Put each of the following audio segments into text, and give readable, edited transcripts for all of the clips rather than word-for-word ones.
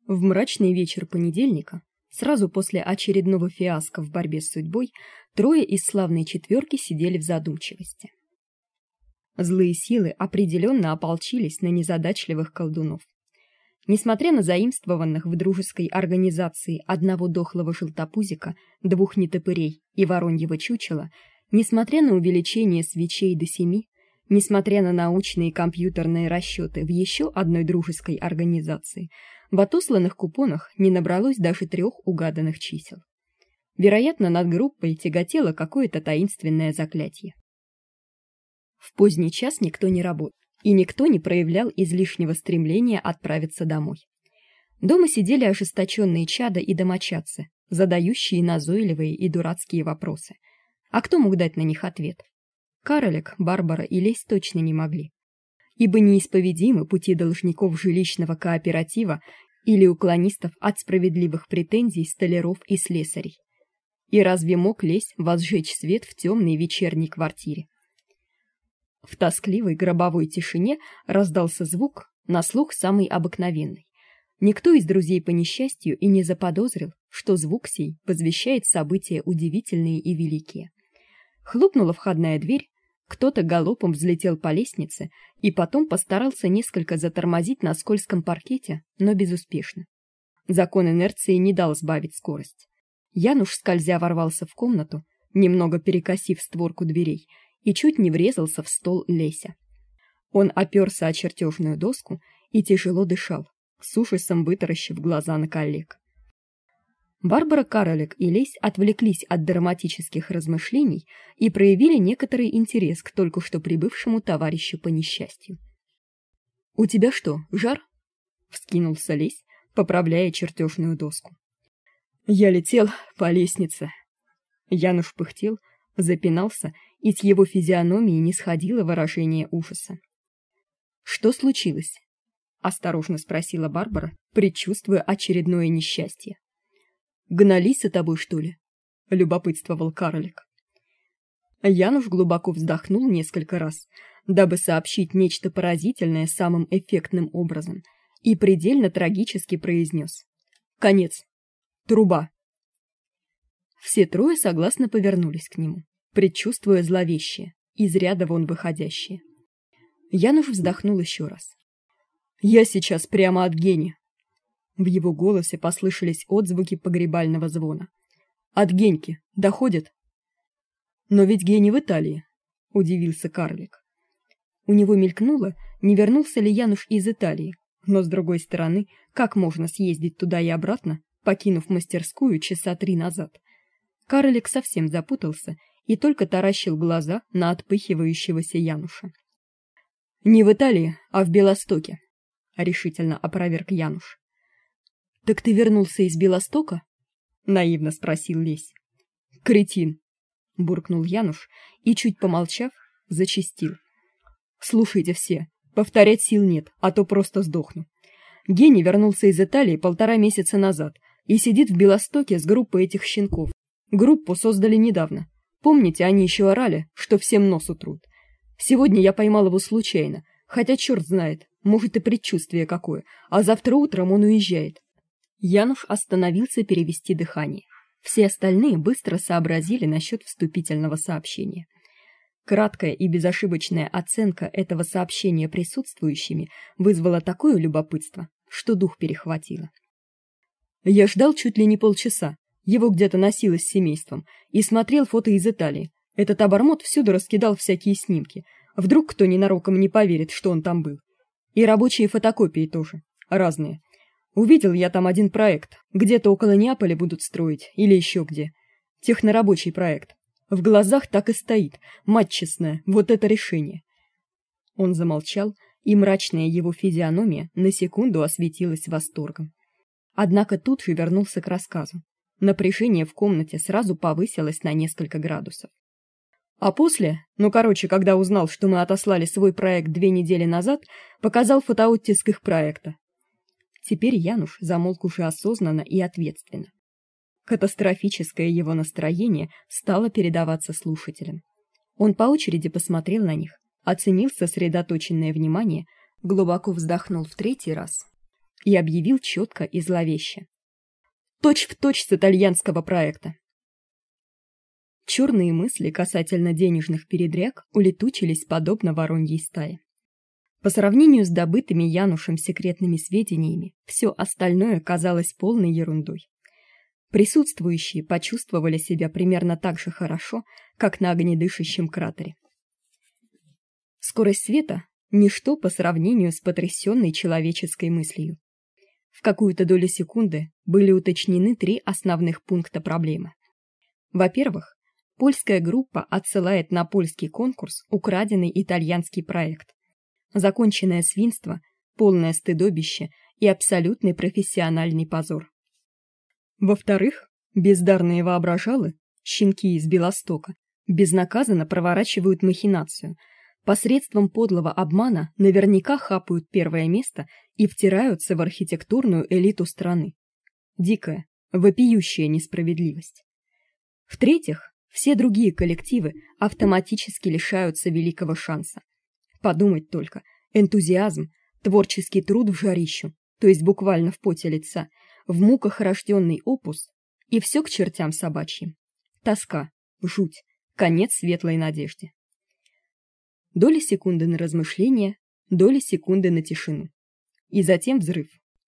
В мрачный вечер понедельника, сразу после очередного фиаско в борьбе с судьбой, трое из славной четверки сидели в задумчивости. Злые силы определенно ополчились на незадачливых колдунов. Несмотря на заимствованных в дружеской организации одного дохлого желтопузика, двух нетопырей и вороньего чучела, несмотря на увеличение свечей до 7, несмотря на научные и компьютерные расчеты в еще одной дружеской организации, в отосланных купонах не набралось даже 3 угаданных чисел. Вероятно, над группой тяготело какое-то таинственное заклятие. В поздний час никто не работал, и никто не проявлял излишнего стремления отправиться домой. Дома сидели ожесточенные чада и домочадцы, задающие назойливые и дурацкие вопросы. А кто мог дать на них ответ? Каролик, Барбара и Лесь точно не могли. Ибо неисповедимы пути должников жилищного кооператива или уклонистов от справедливых претензий столяров и слесарей. И разве мог Лесь возжечь свет в темной вечерней квартире? В тоскливой гробовой тишине раздался звук, на слух самый обыкновенный. Никто из друзей по несчастью и не заподозрил, что звук сей возвещает события удивительные и великие. Хлопнула входная дверь, кто-то галопом взлетел по лестнице и потом постарался несколько затормозить на скользком паркете, но безуспешно. Закон инерции не дал сбавить скорость. Януш, скользя, ворвался в комнату, немного перекосив створку дверей, и чуть не врезался в стол Леся. Он оперся о чертежную доску и тяжело дышал, с ужасом вытаращив глаза на коллег. Барбара, Каролик и Лесь отвлеклись от драматических размышлений и проявили некоторый интерес к только что прибывшему товарищу по несчастью. «У тебя что, жар?» — вскинулся Лесь, поправляя чертежную доску. «Я летел по лестнице». Януш пыхтел, запинался, и с его физиономии не сходило выражение ужаса. «Что случилось?» — осторожно спросила Барбара, предчувствуя очередное несчастье. «Гнались за тобой, что ли?» — любопытствовал Каролик. Януш глубоко вздохнул несколько раз, дабы сообщить нечто поразительное самым эффектным образом, и предельно трагически произнес: «Конец. Труба». Все трое согласно повернулись к нему, предчувствуя зловещее, из ряда вон выходящее. Януш вздохнул еще раз. «Я сейчас прямо от Гени». В его голосе послышались отзвуки погребального звона. «От Геньки. Доходит?» «Но ведь Гени в Италии», — удивился Карлик. У него мелькнуло, не вернулся ли Януш из Италии, но, с другой стороны, как можно съездить туда и обратно, покинув мастерскую часа 3 назад? Карлик совсем запутался и только таращил глаза на отпыхивающегося Януша. «Не в Италии, а в Белостоке», — решительно опроверг Януш. «Так ты вернулся из Белостока?» — наивно спросил Лесь. «Кретин!» — буркнул Януш и, чуть помолчав, зачастил. «Слушайте все, повторять сил нет, а то просто сдохну. Гений вернулся из Италии 1,5 месяца назад и сидит в Белостоке с группой этих щенков. Группу создали недавно. Помните, они еще орали, что всем нос утрут. Сегодня я поймал его случайно, хотя черт знает, может и предчувствие какое, а завтра утром он уезжает». Януш остановился перевести дыхание. Все остальные быстро сообразили насчет вступительного сообщения. Краткая и безошибочная оценка этого сообщения присутствующими вызвала такое любопытство, что дух перехватило. «Я ждал чуть ли не полчаса. Его где-то носило с семейством и смотрел фото из Италии. Этот обормот всюду раскидал всякие снимки. Вдруг кто ненароком не поверит, что он там был. И рабочие фотокопии тоже. Разные. Увидел я там один проект. Где-то около Неаполя будут строить. Или еще где. Технорабочий проект. В глазах так и стоит. Мать честная, вот это решение». Он замолчал, и мрачная его физиономия на секунду осветилась восторгом. Однако тут же вернулся к рассказу. Напряжение в комнате сразу повысилось на несколько градусов. А после, когда узнал, что мы отослали свой проект 2 недели назад, показал фотооттиск их проекта. Теперь Януш замолк уже осознанно и ответственно. Катастрофическое его настроение стало передаваться слушателям. Он по очереди посмотрел на них, оценил сосредоточенное внимание, глубоко вздохнул в 3-й раз. и объявил четко и зловеще: точь-в-точь с итальянского проекта. Черные мысли касательно денежных передряг улетучились подобно вороньей стае. По сравнению с добытыми Янушем секретными сведениями, все остальное казалось полной ерундой. Присутствующие почувствовали себя примерно так же хорошо, как на огнедышащем кратере. Скорость света — ничто по сравнению с потрясенной человеческой мыслью. В какую-то долю секунды были уточнены 3 основных пункта проблемы. Во-первых, польская группа отсылает на польский конкурс украденный итальянский проект. Законченное свинство, полное стыдобище и абсолютный профессиональный позор. Во-вторых, бездарные воображалы, щенки из Белостока, безнаказанно проворачивают махинацию. Посредством подлого обмана наверняка хапают первое место и втираются в архитектурную элиту страны. Дикая, вопиющая несправедливость. В-третьих, все другие коллективы автоматически лишаются великого шанса. Подумать только, энтузиазм, творческий труд в жарищу, то есть буквально в поте лица, в муках рожденный опус, и все к чертям собачьим. Тоска, жуть, конец светлой надежде. Доли секунды на размышление, доли секунды на тишину. И затем взрыв.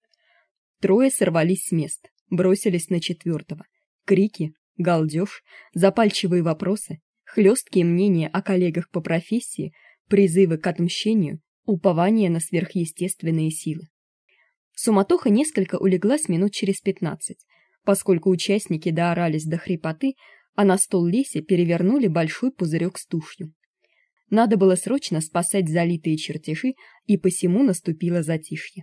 3 сорвались с мест, бросились на 4-го. Крики, галдеж, запальчивые вопросы, хлесткие мнения о коллегах по профессии, призывы к отмщению, упование на сверхъестественные силы. Суматоха несколько улеглась минут через 15, поскольку участники доорались до хрипоты, а на стол Леси перевернули большой пузырек с тушью. Надо было срочно спасать залитые чертежи, и посему наступило затишье.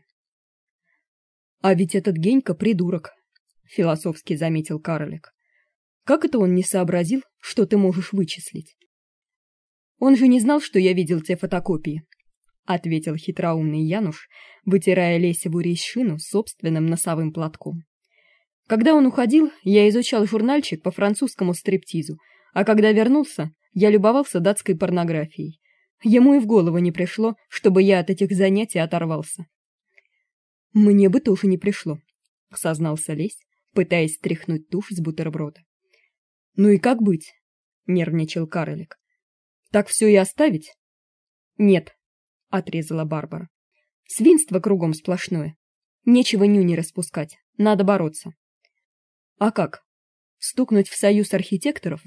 «А ведь этот Генька придурок», — философски заметил Карлик. «Как это он не сообразил, что ты можешь вычислить?» «Он же не знал, что я видел те фотокопии», — ответил хитроумный Януш, вытирая Лесеву рейшину собственным носовым платком. «Когда он уходил, я изучал журнальчик по французскому стриптизу, а когда вернулся, я любовался датской порнографией. Ему и в голову не пришло, чтобы я от этих занятий оторвался». «Мне бы тоже не пришло», — сознался Лесь, пытаясь стряхнуть тушь с бутерброда. «Ну и как быть?» — нервничал Карлик. «Так все и оставить?» «Нет», — отрезала Барбара. «Свинство кругом сплошное. Нечего нюни распускать, надо бороться». «А как? Стукнуть в союз архитекторов?»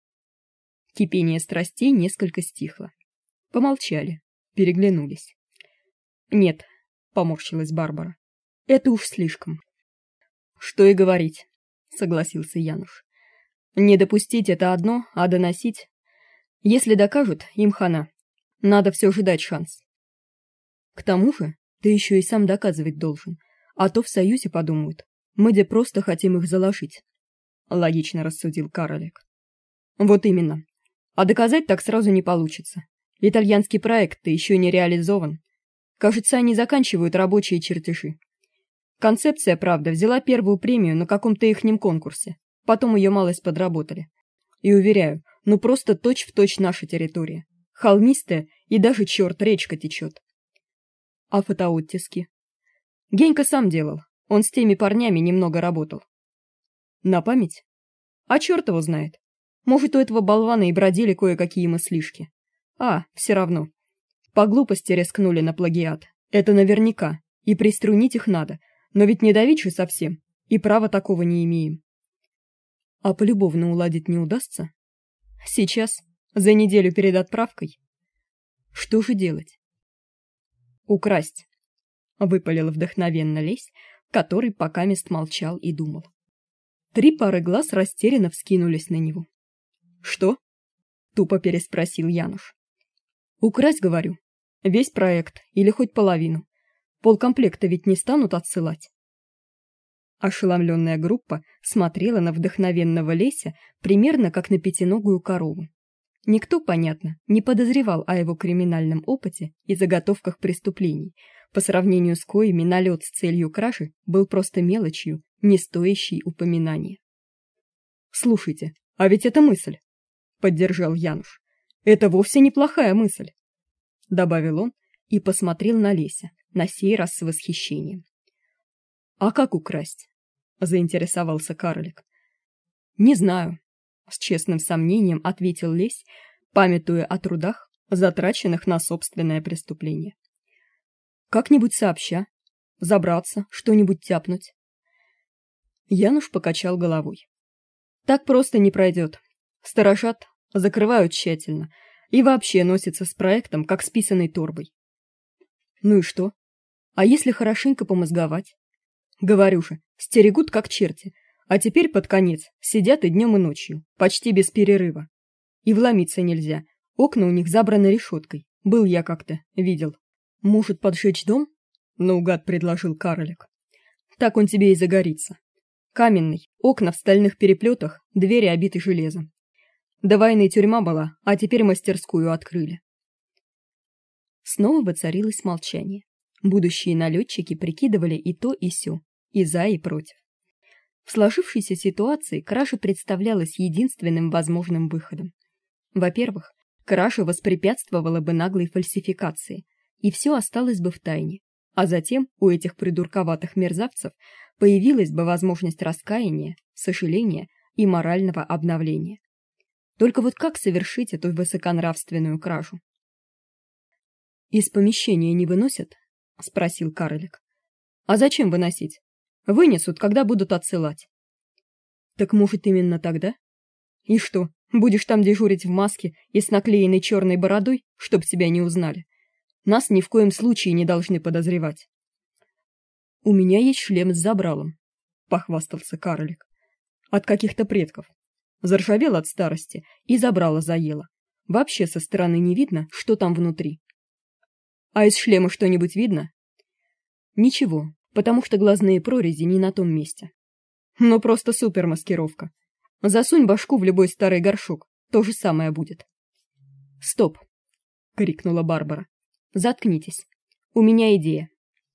Кипение страстей несколько стихло. Помолчали, переглянулись. «Нет», — поморщилась Барбара, — «это уж слишком». «Что и говорить», — согласился Януш. «Не допустить — это одно, а доносить... Если докажут, им хана. Надо все же дать шанс». «К тому же ты еще и сам доказывать должен, а то в союзе подумают, мы где просто хотим их заложить», — логично рассудил Карлик. «Вот именно. А доказать так сразу не получится. Итальянский проект-то еще не реализован. Кажется, они заканчивают рабочие чертежи. Концепция, правда, взяла первую премию на каком-то ихнем конкурсе, потом ее малость подработали. И уверяю, ну просто точь-в-точь наша территория. Холмистая, и даже черт, речка течет. А фотооттиски? Генька сам делал, он с теми парнями немного работал. На память? А черт его знает. Может, у этого болвана и бродили кое-какие мыслишки. А, все равно. По глупости рискнули на плагиат. Это наверняка. И приструнить их надо. Но ведь не давить же совсем. И права такого не имеем. А полюбовно уладить не удастся? Сейчас, за неделю перед отправкой. Что же делать? Украсть. Выпалил вдохновенно Лесь, который покамест молчал и думал. 3 пары глаз растерянно вскинулись на него. «Что?» — тупо переспросил Януш. «Украсть, говорю. Весь проект или хоть половину. Полкомплекта ведь не станут отсылать». Ошеломленная группа смотрела на вдохновенного Леся примерно как на пятиногую корову. Никто, понятно, не подозревал о его криминальном опыте и заготовках преступлений, по сравнению с коими налет с целью кражи был просто мелочью, не стоящей упоминания. «Слушайте, а ведь это мысль!» — поддержал Януш. «Это вовсе неплохая мысль!» — добавил он и посмотрел на Леся, на сей раз с восхищением. А как украсть? Заинтересовался карлик. Не знаю, с честным сомнением ответил Лесь, памятуя о трудах, затраченных на собственное преступление. Как-нибудь сообща, забраться, что-нибудь тяпнуть. Януш покачал головой. Так просто не пройдет. Сторожат, закрывают тщательно и вообще носятся с проектом, как с писаной торбой. Ну и что? А если хорошенько помозговать? Говорю же, стерегут как черти, а теперь под конец сидят и днем, и ночью, почти без перерыва. И вломиться нельзя, окна у них забраны решеткой. Был я как-то, видел. Может, поджечь дом? Наугад предложил карлик. Так он тебе и загорится. Каменный, окна в стальных переплетах, двери обиты железом. До войны тюрьма была, а теперь мастерскую открыли. Снова воцарилось молчание. Будущие налетчики прикидывали и то, и сё, и за, и против. В сложившейся ситуации кража представлялась единственным возможным выходом. Во-первых, кража воспрепятствовала бы наглой фальсификации, и все осталось бы в тайне, а затем у этих придурковатых мерзавцев появилась бы возможность раскаяния, сожаления и морального обновления. Только вот как совершить эту высоконравственную кражу? «Из помещения не выносят?» — спросил карлик. «А зачем выносить? Вынесут, когда будут отсылать». «Так, может, именно тогда? И что, будешь там дежурить в маске и с наклеенной черной бородой, чтоб тебя не узнали? Нас ни в коем случае не должны подозревать». «У меня есть шлем с забралом», — похвастался карлик. «От каких-то предков. Заржавел от старости и забрало заело. Вообще со стороны не видно, что там внутри». «А из шлема что-нибудь видно?» «Ничего, потому что глазные прорези не на том месте». «Ну просто супермаскировка. Засунь башку в любой старый горшок, то же самое будет». «Стоп!» — крикнула Барбара. «Заткнитесь. У меня идея».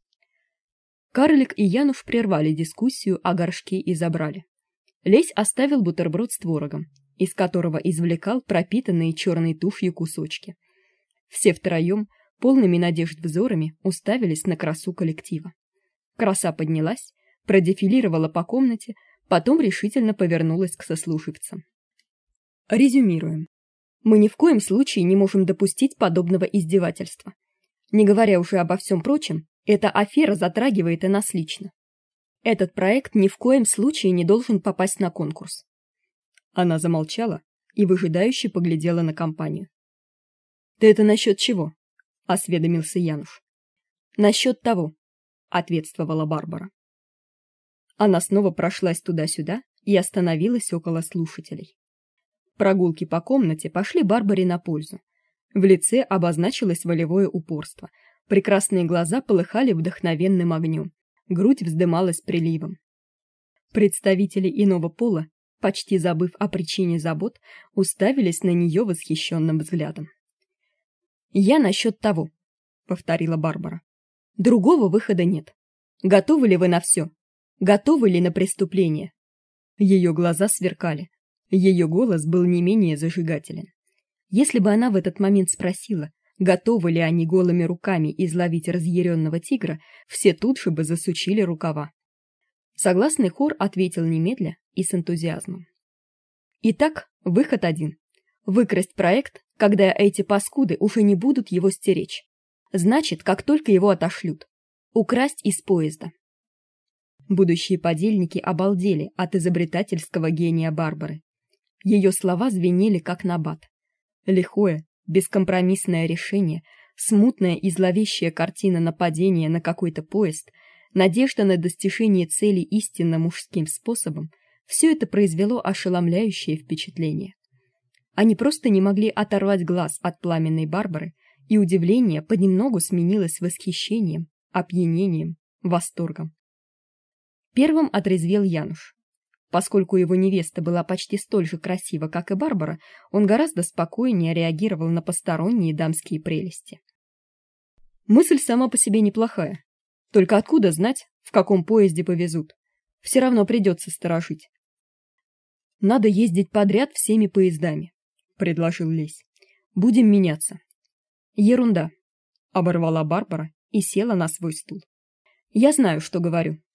Карлик и Януш прервали дискуссию о горшке и забрали. Лесь оставил бутерброд с творогом, из которого извлекал пропитанные черной тушью кусочки. Все втроем, полными надежд взорами, уставились на красу коллектива. Краса поднялась, продефилировала по комнате, потом решительно повернулась к сослуживцам. Резюмируем. Мы ни в коем случае не можем допустить подобного издевательства. Не говоря уже обо всем прочем, эта афера затрагивает и нас лично. Этот проект ни в коем случае не должен попасть на конкурс. Она замолчала и выжидающе поглядела на компанию. «Ты это насчет чего?» — осведомился Януш. «Насчет того», — ответствовала Барбара. Она снова прошлась туда-сюда и остановилась около слушателей. Прогулки по комнате пошли Барбаре на пользу. В лице обозначилось волевое упорство, прекрасные глаза полыхали вдохновенным огнем, грудь вздымалась приливом. Представители иного пола, почти забыв о причине забот, уставились на нее восхищенным взглядом. «Я насчет того», — повторила Барбара. «Другого выхода нет. Готовы ли вы на все? Готовы ли на преступление?» Ее глаза сверкали. Ее голос был не менее зажигателен. Если бы она в этот момент спросила, готовы ли они голыми руками изловить разъяренного тигра, все тут же бы засучили рукава. Согласный хор ответил немедля и с энтузиазмом. Итак, выход один. Выкрасть проект, когда эти паскуды уже не будут его стеречь. Значит, как только его отошлют. Украсть из поезда. Будущие подельники обалдели от изобретательского гения Барбары. Ее слова звенели как набат. Лихое, бескомпромиссное решение, смутная и зловещая картина нападения на какой-то поезд, надежда на достижение цели истинно мужским способом — все это произвело ошеломляющее впечатление. Они просто не могли оторвать глаз от пламенной Барбары, и удивление понемногу сменилось восхищением, опьянением, восторгом. Первым отрезвел Януш. Поскольку его невеста была почти столь же красива, как и Барбара, он гораздо спокойнее реагировал на посторонние дамские прелести. Мысль сама по себе неплохая. Только откуда знать, в каком поезде повезут? Все равно придется сторожить. Надо ездить подряд всеми поездами, предложил Лесь. Будем меняться. Ерунда, оборвала Барбара и села на свой стул. Я знаю, что говорю.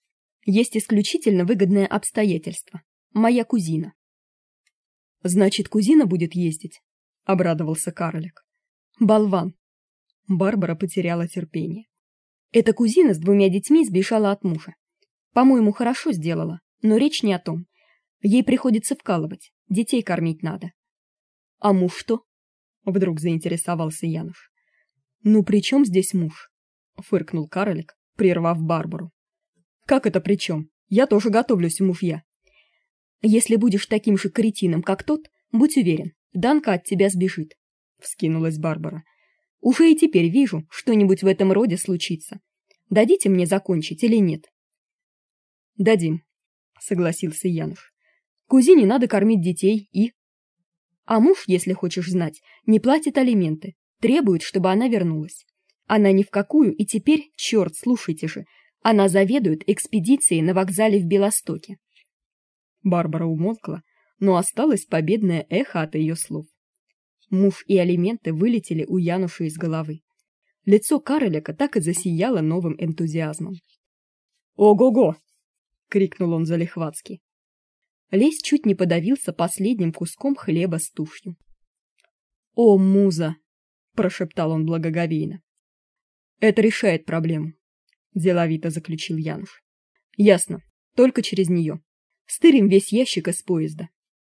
Есть исключительно выгодное обстоятельство. Моя кузина. Значит, кузина будет ездить, обрадовался карлик. Болван. Барбара потеряла терпение. Эта кузина с 2 детьми сбежала от мужа. По-моему, хорошо сделала, но речь не о том. Ей приходится вкалывать, детей кормить надо. А муж что? Вдруг заинтересовался Януш. Ну при чем здесь муж? Фыркнул карлик, прервав Барбару. Как это при чем? Я тоже готовлюсь в мужья. Если будешь таким же кретином, как тот, будь уверен, Данка от тебя сбежит, вскинулась Барбара. Уже и теперь вижу, что-нибудь в этом роде случится. Дадите мне закончить или нет? Дадим, согласился Януш. Кузине надо кормить детей и... А муж, если хочешь знать, не платит алименты, требует, чтобы она вернулась. Она ни в какую, и теперь, черт, слушайте же, она заведует экспедицией на вокзале в Белостоке. Барбара умолкла, но осталось победное эхо от ее слов. Муж и алименты вылетели у Януша из головы. Лицо карлика так и засияло новым энтузиазмом. «Ого-го!» — крикнул он залихватски. Лесь чуть не подавился последним куском хлеба с тушью. «О, муза!» — прошептал он благоговейно. «Это решает проблему», — деловито заключил Януш. «Ясно, только через нее. Стырим весь ящик из поезда».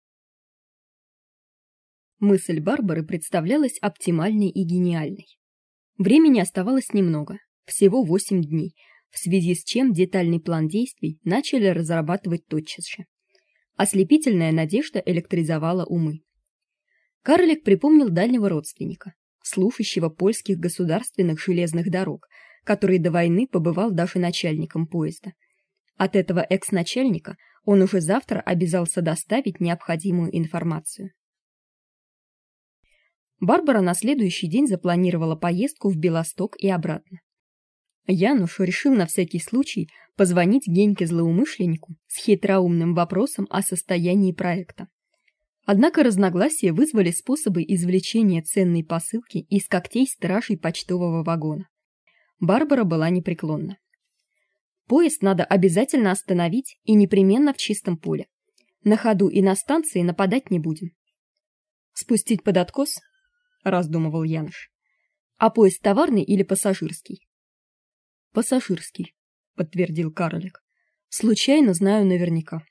Мысль Барбары представлялась оптимальной и гениальной. Времени оставалось немного, всего 8 дней, в связи с чем детальный план действий начали разрабатывать тотчас же. Ослепительная надежда электризовала умы. Карлик припомнил дальнего родственника, служащего польских государственных железных дорог, который до войны побывал даже начальником поезда. От этого экс-начальника он уже завтра обязался доставить необходимую информацию. Барбара на следующий день запланировала поездку в Белосток и обратно. Януш решил на всякий случай позвонить Геньке-злоумышленнику с хитроумным вопросом о состоянии проекта. Однако разногласия вызвали способы извлечения ценной посылки из когтей стражей почтового вагона. Барбара была непреклонна. Поезд надо обязательно остановить и непременно в чистом поле. На ходу и на станции нападать не будем. Спустить под откос? Раздумывал Януш. А поезд товарный или пассажирский? Пассажирский, подтвердил карлик. Случайно знаю наверняка.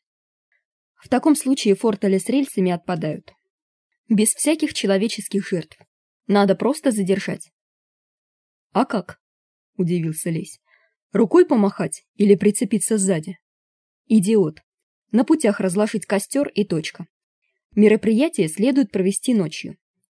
В таком случае фортели с рельсами отпадают. Без всяких человеческих жертв. Надо просто задержать. А как? Удивился Лесь. Рукой помахать или прицепиться сзади? Идиот. На путях разложить костер и точка. Мероприятие следует провести ночью.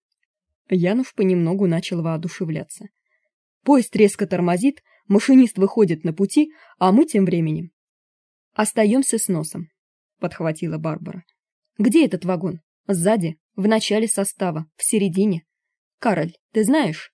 Януш понемногу начал воодушевляться. Поезд резко тормозит, машинист выходит на пути, а мы тем временем остаемся с носом, подхватила Барбара. Где этот вагон? Сзади, в начале состава, в середине. Кароль, ты знаешь?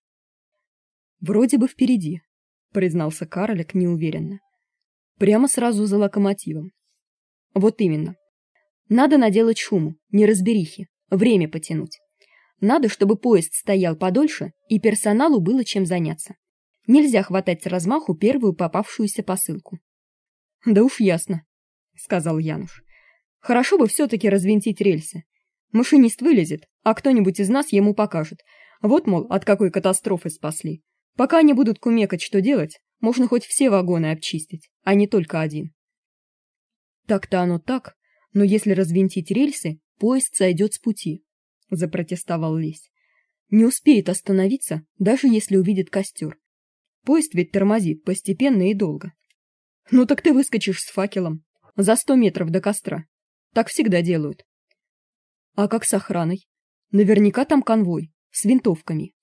Вроде бы впереди, признался карлик неуверенно. Прямо сразу за локомотивом. Вот именно. Надо наделать шуму, неразберихи, время потянуть. Надо, чтобы поезд стоял подольше и персоналу было чем заняться. Нельзя хватать с размаху первую попавшуюся посылку. Да уж ясно, сказал Януш. Хорошо бы все-таки развинтить рельсы. Машинист вылезет, а кто-нибудь из нас ему покажет. Вот, мол, от какой катастрофы спасли. Пока они будут кумекать, что делать, можно хоть все вагоны обчистить, а не только один. Так-то оно так, но если развинтить рельсы, поезд сойдет с пути, запротестовал Лесь. Не успеет остановиться, даже если увидит костер. Поезд ведь тормозит постепенно и долго. Ну так ты выскочишь с факелом за 100 метров до костра. Так всегда делают. А как с охраной? Наверняка там конвой с винтовками.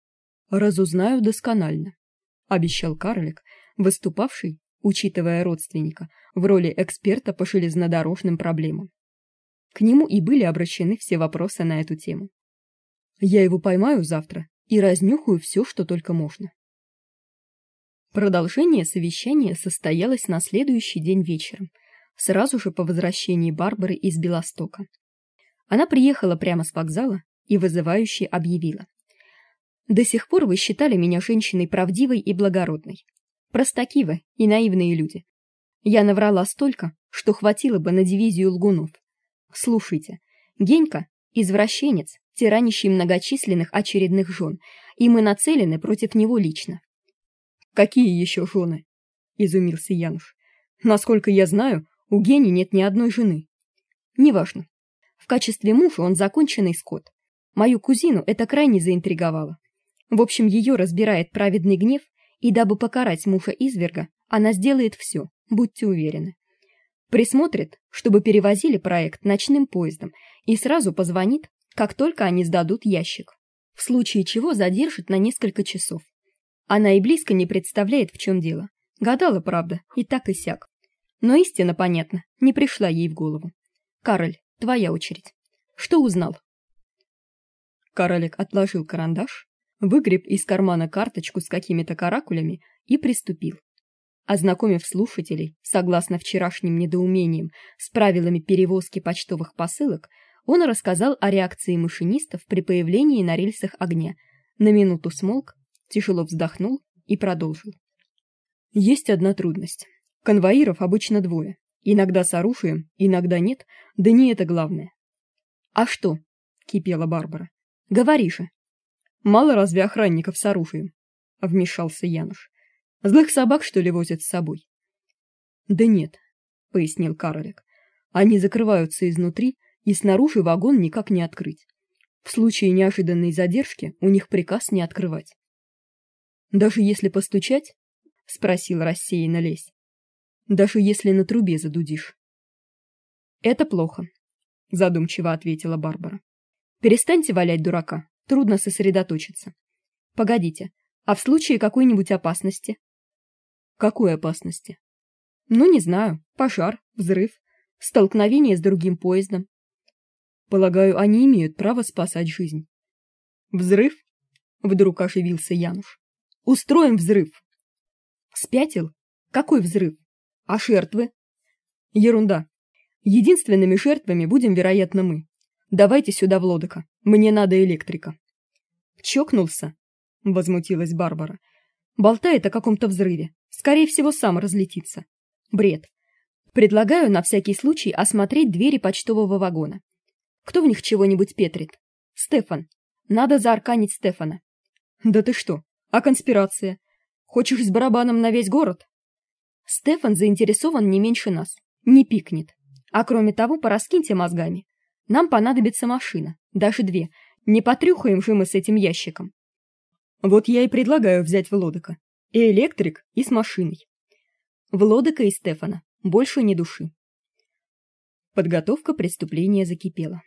Разузнаю досконально, обещал карлик, выступавший, учитывая родственника, в роли эксперта по железнодорожным проблемам. К нему и были обращены все вопросы на эту тему. Я его поймаю завтра и разнюхаю все, что только можно. Продолжение совещания состоялось на следующий день вечером, сразу же по возвращении Барбары из Белостока. Она приехала прямо с вокзала и вызывающе объявила: «До сих пор вы считали меня женщиной правдивой и благородной. Простаки вы и наивные люди. Я наврала столько, что хватило бы на дивизию лгунов. Слушайте, Генька — извращенец, тиранящий многочисленных очередных жен, и мы нацелены против него лично. Какие еще жены? Изумился Януш. Насколько я знаю, у Гени нет ни одной жены. Неважно. В качестве мужа он законченный скот. Мою кузину это крайне заинтриговало. В общем, ее разбирает праведный гнев, и дабы покарать мужа-изверга, она сделает все, будьте уверены. Присмотрит, чтобы перевозили проект ночным поездом, и сразу позвонит, как только они сдадут ящик. В случае чего задержит на несколько часов. Она и близко не представляет, в чем дело. Гадала, правда, и так и сяк. Но истина, понятно, не пришла ей в голову. Кароль, твоя очередь. Что узнал? Королек отложил карандаш, выгреб из кармана карточку с какими-то каракулями и приступил. Ознакомив слушателей, согласно вчерашним недоумениям, с правилами перевозки почтовых посылок, он рассказал о реакции машинистов при появлении на рельсах огня. На минуту смолк, тяжело вздохнул и продолжил. Есть одна трудность. Конвоиров обычно двое. Иногда с оружием, иногда нет, да не это главное. А что? Кипела Барбара. Говори же. Мало разве охранников с оружием? Вмешался Януш. Злых собак, что ли, возят с собой? Да нет, пояснил Каролек. Они закрываются изнутри, и снаружи вагон никак не открыть. В случае неожиданной задержки у них приказ не открывать. Даже если постучать? Спросил рассеянно Лесь. Даже если на трубе задудишь. Это плохо, задумчиво ответила Барбара. Перестаньте валять дурака, трудно сосредоточиться. Погодите, а в случае какой-нибудь опасности? Какой опасности? Ну, не знаю, пожар, взрыв, столкновение с другим поездом. Полагаю, они имеют право спасать жизнь. Взрыв? Вдруг оживился Януш. Устроим взрыв. Спятил? Какой взрыв? А жертвы? Ерунда. Единственными жертвами будем, вероятно, мы. Давайте сюда Влодока. Мне надо электрика. Чокнулся? Возмутилась Барбара. Болтает о каком-то взрыве. Скорее всего, сам разлетится. Бред. Предлагаю на всякий случай осмотреть двери почтового вагона. Кто в них чего-нибудь петрит? Стефан. Надо заарканить Стефана. Да ты что? А конспирация? Хочешь с барабаном на весь город? Стефан заинтересован не меньше нас. Не пикнет. А кроме того, пораскиньте мозгами. Нам понадобится машина, даже две. Не потрюхаем же мы с этим ящиком. Вот я и предлагаю взять Влодока. И электрик, и с машиной. Влодока и Стефана. Больше ни души. Подготовка преступления закипела.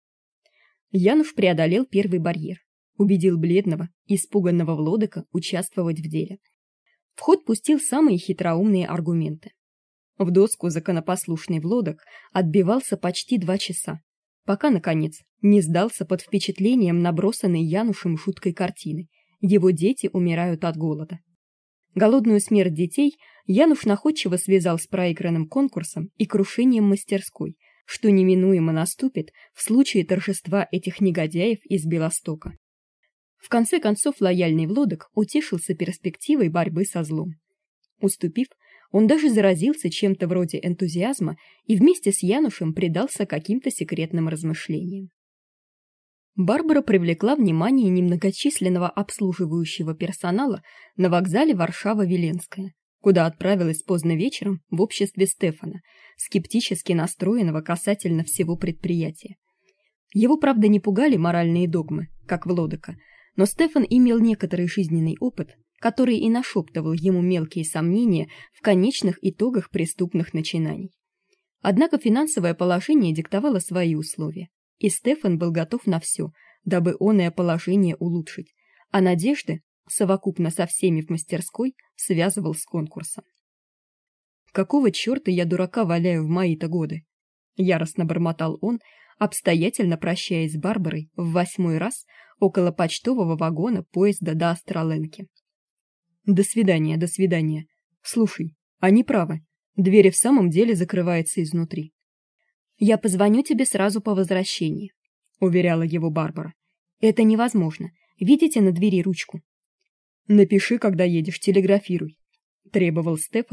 Януш преодолел первый барьер. Убедил бледного, испуганного Влодока участвовать в деле. В ход пустил самые хитроумные аргументы. В доску законопослушный Влодок отбивался почти 2 часа, пока, наконец, не сдался под впечатлением набросанной Янушем жуткой картины. Его дети умирают от голода. Голодную смерть детей Януш находчиво связал с проигранным конкурсом и крушением мастерской, что неминуемо наступит в случае торжества этих негодяев из Белостока. В конце концов лояльный Влодок утешился перспективой борьбы со злом. Уступив, он даже заразился чем-то вроде энтузиазма и вместе с Янушем предался каким-то секретным размышлениям. Барбара привлекла внимание немногочисленного обслуживающего персонала на вокзале Варшава-Виленская, куда отправилась поздно вечером в обществе Стефана, скептически настроенного касательно всего предприятия. Его, правда, не пугали моральные догмы, как Влодока, но Стефан имел некоторый жизненный опыт, который и нашептывал ему мелкие сомнения в конечных итогах преступных начинаний. Однако финансовое положение диктовало свои условия, и Стефан был готов на все, дабы оное положение улучшить, а надежды, совокупно со всеми в мастерской, связывал с конкурсом. «Какого черта я дурака валяю в мои-то годы?» — яростно бормотал он, обстоятельно прощаясь с Барбарой в 8-й раз около почтового вагона поезда до Остроленки. До свидания, до свидания. Слушай, они правы. Дверь в самом деле закрывается изнутри. Я позвоню тебе сразу по возвращении, уверяла его Барбара. Это невозможно. Видите на двери ручку? Напиши, когда едешь, телеграфируй, требовал Стефан,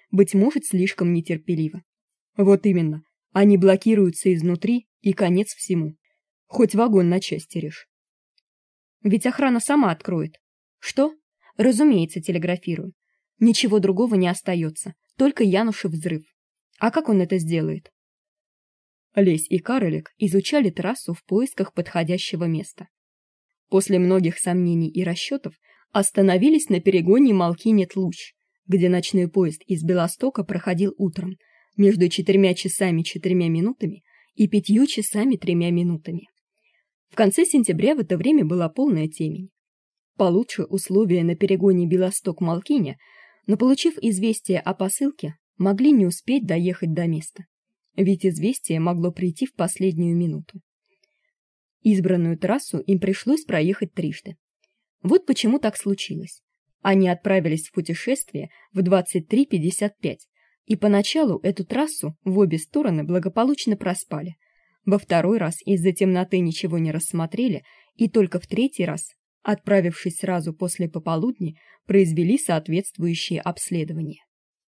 быть может, слишком нетерпеливо. Вот именно, они блокируются изнутри, и конец всему. Хоть вагон на части режь. Ведь охрана сама откроет. Что? Разумеется, телеграфирую. Ничего другого не остается, только Янушев взрыв. А как он это сделает? Лесь и Каролик изучали трассу в поисках подходящего места. После многих сомнений и расчетов остановились на перегоне Малкинет-Луч, где ночной поезд из Белостока проходил утром между 4 часами 4 минутами и 5 часами 3 минутами. В конце сентября в это время была полная темень. Получше условия на перегоне Белосток-Малкине, но, получив известие о посылке, могли не успеть доехать до места, ведь известие могло прийти в последнюю минуту. Избранную трассу им пришлось проехать трижды. Вот почему так случилось. Они отправились в путешествие в 23:55, и поначалу эту трассу в обе стороны благополучно проспали. Во второй раз из-за темноты ничего не рассмотрели, и только в третий раз, отправившись сразу после пополудни, произвели соответствующие обследования.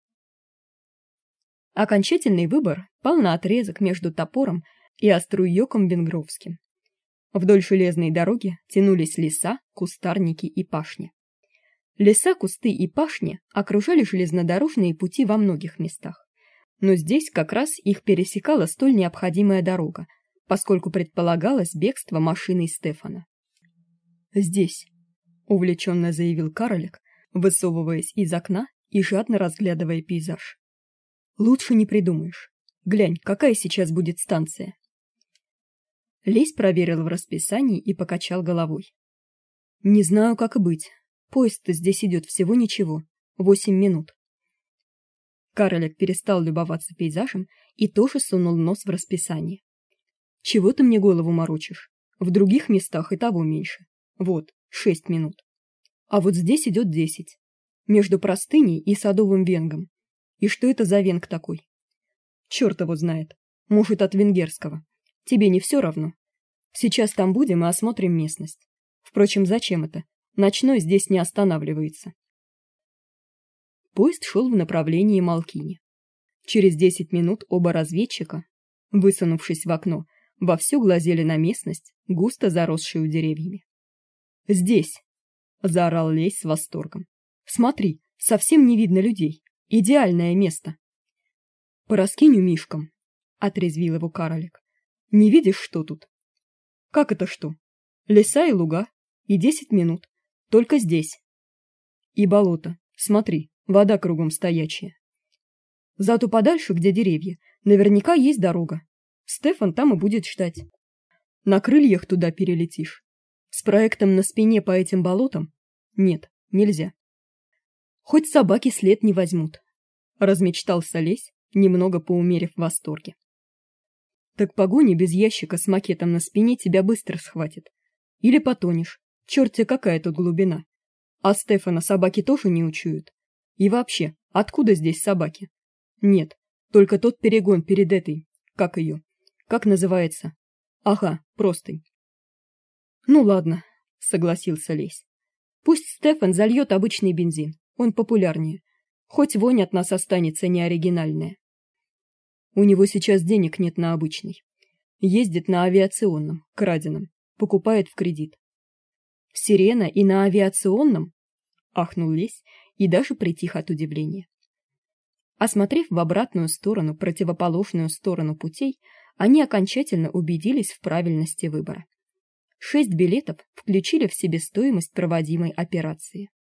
Окончательный выбор пал на отрезок между Топором и Оструйоком-Венгровским. Вдоль железной дороги тянулись леса, кустарники и пашни. Леса, кусты и пашни окружали железнодорожные пути во многих местах. Но здесь как раз их пересекала столь необходимая дорога, поскольку предполагалось бегство машиной Стефана. «Здесь», — увлеченно заявил Каролик, высовываясь из окна и жадно разглядывая пейзаж. «Лучше не придумаешь. Глянь, какая сейчас будет станция». Лесь проверил в расписании и покачал головой. «Не знаю, как и быть. Поезд-то здесь идет всего ничего, 8 минут». Каролик перестал любоваться пейзажем и тоже сунул нос в расписание. «Чего ты мне голову морочишь? В других местах и того меньше. Вот, 6 минут. А вот здесь идет 10. Между Простыней и Садовым Венгом. И что это за венг такой? Черт его знает. Может, от венгерского. Тебе не все равно? Сейчас там будем и осмотрим местность. Впрочем, зачем это? Ночной здесь не останавливается». Поезд шел в направлении Малкини. Через 10 минут оба разведчика, высунувшись в окно, вовсю глазели на местность, густо заросшую деревьями. «Здесь!» — заорал Лесь с восторгом. «Смотри, совсем не видно людей. Идеальное место!» «Пораскинь мишкам!» — отрезвил его Каролик. «Не видишь, что тут?» «Как это что? Леса и луга, и 10 минут. Только здесь. И болото. Смотри, вода кругом стоячая. Зато подальше, где деревья, наверняка есть дорога. Стефан там и будет ждать. На крыльях туда перелетишь. С проектом на спине по этим болотам? Нет, нельзя. Хоть собаки след не возьмут», — размечтался Лесь, немного поумерив в восторге. «Так погони без ящика с макетом на спине тебя быстро схватит. Или потонешь. Черт-те какая тут глубина. А Стефана собаки тоже не учуют. И вообще, откуда здесь собаки? Нет, только тот перегон перед этой, как ее, как называется? Ага, простынь». «Ну ладно», — согласился Лесь. «Пусть Стефан зальет обычный бензин, он популярнее. Хоть вонь от нас останется неоригинальная. У него сейчас денег нет на обычный. Ездит на авиационном, краденом, покупает в кредит». «Сирена и на авиационном?» — ахнул Лесь и даже притих от удивления. Осмотрев в обратную сторону, противоположную сторону путей, они окончательно убедились в правильности выбора. 6 билетов включили в себестоимость проводимой операции.